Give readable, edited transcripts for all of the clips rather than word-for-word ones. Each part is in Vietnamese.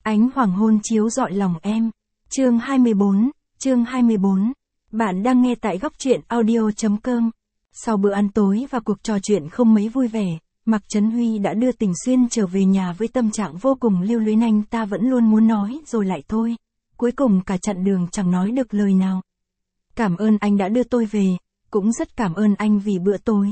Ánh hoàng hôn chiếu rọi lòng em. Chương 24. Bạn đang nghe tại góc truyện audio.com. Sau bữa ăn tối và cuộc trò chuyện không mấy vui vẻ, Mạc Trấn Huy đã đưa Tình Xuyên trở về nhà với tâm trạng vô cùng lưu luyến. Anh ta vẫn luôn muốn nói rồi lại thôi. Cuối cùng cả chặng đường chẳng nói được lời nào. Cảm ơn anh đã đưa tôi về, cũng rất cảm ơn anh vì bữa tối.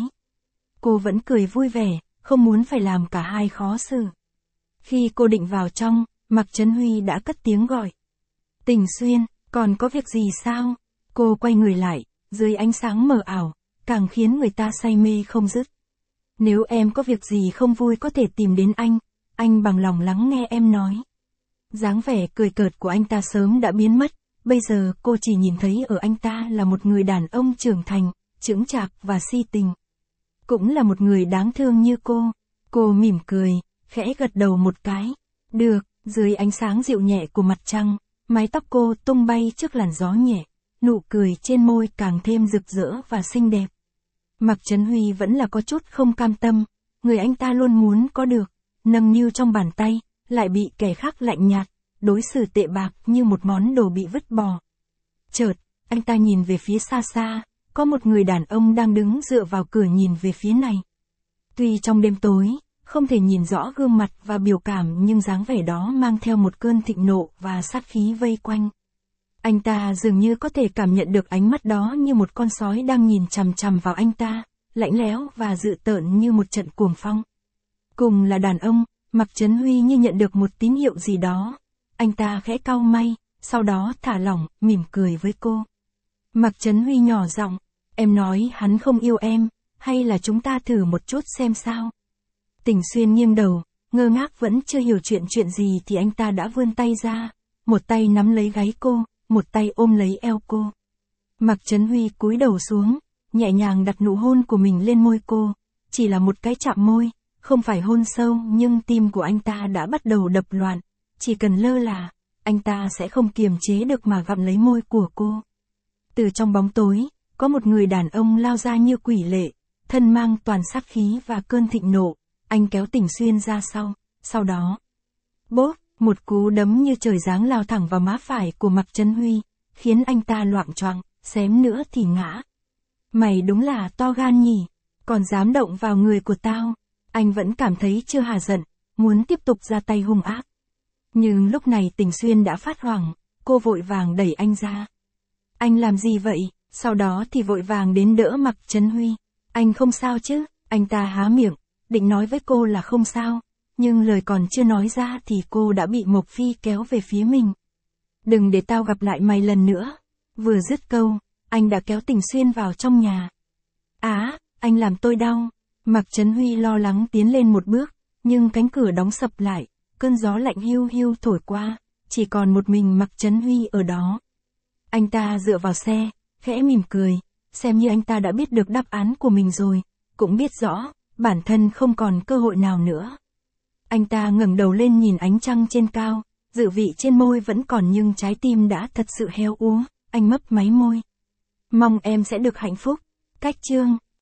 Cô vẫn cười vui vẻ, không muốn phải làm cả hai khó xử. Khi cô định vào trong, Mạc Trấn Huy đã cất tiếng gọi. Tình Xuyên, còn có việc gì sao? Cô quay người lại, dưới ánh sáng mờ ảo, càng khiến người ta say mê không dứt. Nếu em có việc gì không vui có thể tìm đến anh bằng lòng lắng nghe em nói. Dáng vẻ cười cợt của anh ta sớm đã biến mất, bây giờ cô chỉ nhìn thấy ở anh ta là một người đàn ông trưởng thành, chững chạc và si tình. Cũng là một người đáng thương như cô. Cô mỉm cười, khẽ gật đầu một cái. Được, dưới ánh sáng dịu nhẹ của mặt trăng, mái tóc cô tung bay trước làn gió nhẹ, nụ cười trên môi càng thêm rực rỡ và xinh đẹp. Mạc Trấn Huy vẫn là có chút không cam tâm, người anh ta luôn muốn có được, nâng niu trong bàn tay, lại bị kẻ khác lạnh nhạt, đối xử tệ bạc như một món đồ bị vứt bỏ. Chợt, anh ta nhìn về phía xa xa, có một người đàn ông đang đứng dựa vào cửa nhìn về phía này. Tuy trong đêm tối, không thể nhìn rõ gương mặt và biểu cảm nhưng dáng vẻ đó mang theo một cơn thịnh nộ và sát khí vây quanh. Anh ta dường như có thể cảm nhận được ánh mắt đó như một con sói đang nhìn chằm chằm vào anh ta, lạnh lẽo và dữ tợn như một trận cuồng phong. Cùng là đàn ông, Mạc Trấn Huy như nhận được một tín hiệu gì đó. Anh ta khẽ cau mày, sau đó thả lỏng, mỉm cười với cô. Mạc Trấn Huy nhỏ giọng, em nói hắn không yêu em, hay là chúng ta thử một chút xem sao? Tình Xuyên nghiêng đầu, ngơ ngác vẫn chưa hiểu chuyện gì thì anh ta đã vươn tay ra, một tay nắm lấy gáy cô, một tay ôm lấy eo cô. Mạc Trấn Huy cúi đầu xuống, nhẹ nhàng đặt nụ hôn của mình lên môi cô, chỉ là một cái chạm môi, không phải hôn sâu nhưng tim của anh ta đã bắt đầu đập loạn, chỉ cần lơ là, anh ta sẽ không kiềm chế được mà gặm lấy môi của cô. Từ trong bóng tối, có một người đàn ông lao ra như quỷ lệ, thân mang toàn sát khí và cơn thịnh nộ, anh kéo Tình Xuyên ra sau đó, bốp, một cú đấm như trời giáng lao thẳng vào má phải của Mạc Trấn Huy, khiến anh ta loạng choạng, xém nữa thì ngã. Mày đúng là to gan nhỉ, còn dám động vào người của tao. Anh vẫn cảm thấy chưa hà giận, muốn tiếp tục ra tay hung ác. Nhưng lúc này Tình Xuyên đã phát hoảng, cô vội vàng đẩy anh ra. Anh làm gì vậy? Sau đó thì vội vàng đến đỡ Mạc Trấn Huy. Anh không sao chứ? Anh ta há miệng, định nói với cô là không sao, nhưng lời còn chưa nói ra thì cô đã bị Mộc Phi kéo về phía mình. Đừng để tao gặp lại mày lần nữa. Vừa dứt câu, anh đã kéo Tình Xuyên vào trong nhà. Anh làm tôi đau. Mạc Trấn Huy lo lắng tiến lên một bước, nhưng cánh cửa đóng sập lại, cơn gió lạnh hiu hiu thổi qua, chỉ còn một mình Mạc Trấn Huy ở đó. Anh ta dựa vào xe, khẽ mỉm cười, xem như anh ta đã biết được đáp án của mình rồi, cũng biết rõ, bản thân không còn cơ hội nào nữa. Anh ta ngẩng đầu lên nhìn ánh trăng trên cao, dự vị trên môi vẫn còn nhưng trái tim đã thật sự héo úa, anh mấp máy môi. Mong em sẽ được hạnh phúc. Cách chương